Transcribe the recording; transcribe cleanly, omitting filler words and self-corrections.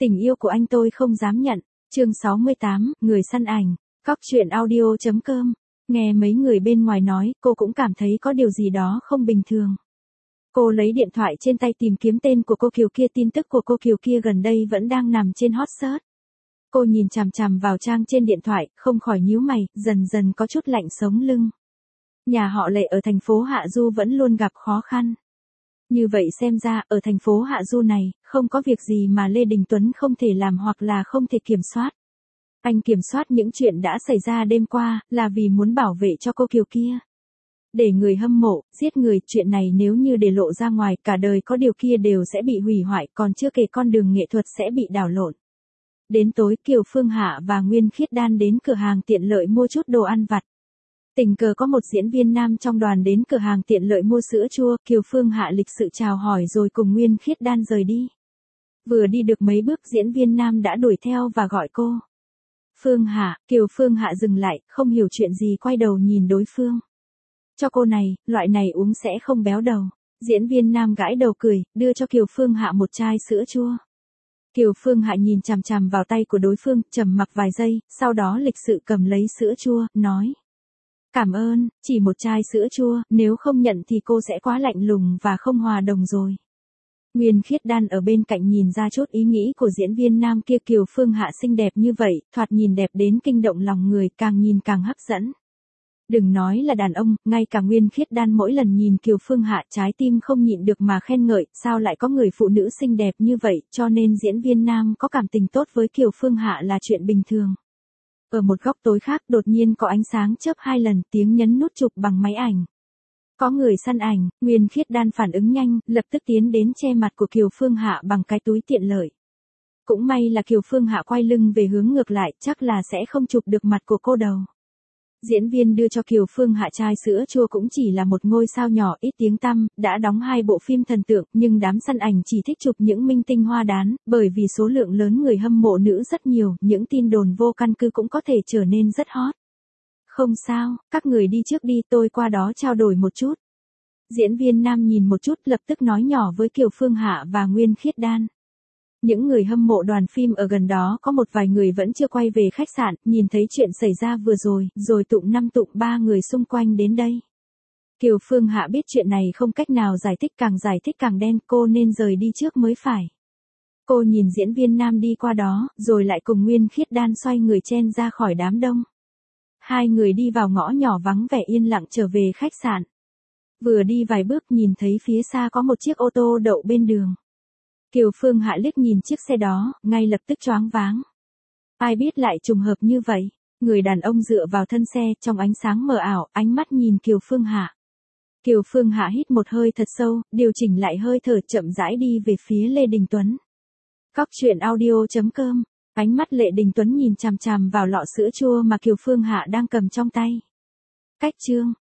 Tình yêu của anh tôi không dám nhận. Chương 68, người săn ảnh. Cóc truyện audio.com. Nghe mấy người bên ngoài nói, cô cũng cảm thấy có điều gì đó không bình thường. Cô lấy điện thoại trên tay tìm kiếm tên của cô Kiều kia, tin tức của cô Kiều kia gần đây vẫn đang nằm trên hot search. Cô nhìn chằm chằm vào trang trên điện thoại, không khỏi nhíu mày, dần dần có chút lạnh sống lưng. Nhà họ Lệ ở thành phố Hạ Du vẫn luôn gặp khó khăn. Như vậy xem ra, ở thành phố Hạ Du này, không có việc gì mà Lê Đình Tuấn không thể làm hoặc là không thể kiểm soát. Anh kiểm soát những chuyện đã xảy ra đêm qua, là vì muốn bảo vệ cho cô Kiều kia. Để người hâm mộ, giết người, chuyện này nếu như để lộ ra ngoài, cả đời có điều kia đều sẽ bị hủy hoại, còn chưa kể con đường nghệ thuật sẽ bị đảo lộn. Đến tối, Kiều Phương Hạ và Nguyên Khiết Đan đến cửa hàng tiện lợi mua chút đồ ăn vặt. Tình cờ có một diễn viên nam trong đoàn đến cửa hàng tiện lợi mua sữa chua, Kiều Phương Hạ lịch sự chào hỏi rồi cùng Nguyên Khiết Đan rời đi. Vừa đi được mấy bước, diễn viên nam đã đuổi theo và gọi cô. Phương Hạ, Kiều Phương Hạ dừng lại, không hiểu chuyện gì, quay đầu nhìn đối phương. Cho cô này, loại này uống sẽ không béo đầu. Diễn viên nam gãi đầu cười, đưa cho Kiều Phương Hạ một chai sữa chua. Kiều Phương Hạ nhìn chằm chằm vào tay của đối phương, trầm mặc vài giây, sau đó lịch sự cầm lấy sữa chua, nói. Cảm ơn, chỉ một chai sữa chua, nếu không nhận thì cô sẽ quá lạnh lùng và không hòa đồng rồi. Nguyên Khiết Đan ở bên cạnh nhìn ra chút ý nghĩ của diễn viên nam kia. Kiều Phương Hạ xinh đẹp như vậy, thoạt nhìn đẹp đến kinh động lòng người, càng nhìn càng hấp dẫn. Đừng nói là đàn ông, ngay cả Nguyên Khiết Đan mỗi lần nhìn Kiều Phương Hạ trái tim không nhịn được mà khen ngợi, sao lại có người phụ nữ xinh đẹp như vậy, cho nên diễn viên nam có cảm tình tốt với Kiều Phương Hạ là chuyện bình thường. Ở một góc tối khác đột nhiên có ánh sáng chớp 2 lần, tiếng nhấn nút chụp bằng máy ảnh. Có người săn ảnh, Nguyên Khiết Đan phản ứng nhanh, lập tức tiến đến che mặt của Kiều Phương Hạ bằng cái túi tiện lợi. Cũng may là Kiều Phương Hạ quay lưng về hướng ngược lại, chắc là sẽ không chụp được mặt của cô đâu. Diễn viên đưa cho Kiều Phương Hạ chai sữa chua cũng chỉ là một ngôi sao nhỏ ít tiếng tăm, đã đóng 2 bộ phim thần tượng, nhưng đám săn ảnh chỉ thích chụp những minh tinh hoa đán, bởi vì số lượng lớn người hâm mộ nữ rất nhiều, những tin đồn vô căn cứ cũng có thể trở nên rất hot. Không sao, các người đi trước đi, tôi qua đó trao đổi một chút. Diễn viên nam nhìn một chút, lập tức nói nhỏ với Kiều Phương Hạ và Nguyên Khiết Đan. Những người hâm mộ đoàn phim ở gần đó có một vài người vẫn chưa quay về khách sạn, nhìn thấy chuyện xảy ra vừa rồi tụm 5 tụm 3 người xung quanh đến đây. Kiều Phương Hạ biết chuyện này không cách nào giải thích càng đen, cô nên rời đi trước mới phải. Cô nhìn diễn viên nam đi qua đó, rồi lại cùng Nguyên Khiết Đan xoay người chen ra khỏi đám đông. 2 người đi vào ngõ nhỏ vắng vẻ yên lặng trở về khách sạn. Vừa đi vài bước nhìn thấy phía xa có một chiếc ô tô đậu bên đường. Kiều Phương Hạ liếc nhìn chiếc xe đó, ngay lập tức choáng váng. Ai biết lại trùng hợp như vậy. Người đàn ông dựa vào thân xe, trong ánh sáng mờ ảo, ánh mắt nhìn Kiều Phương Hạ. Kiều Phương Hạ hít một hơi thật sâu, điều chỉnh lại hơi thở, chậm rãi đi về phía Lê Đình Tuấn. Cóc truyện audio.com. Ánh mắt Lê Đình Tuấn nhìn chằm chằm vào lọ sữa chua mà Kiều Phương Hạ đang cầm trong tay. Cách chương.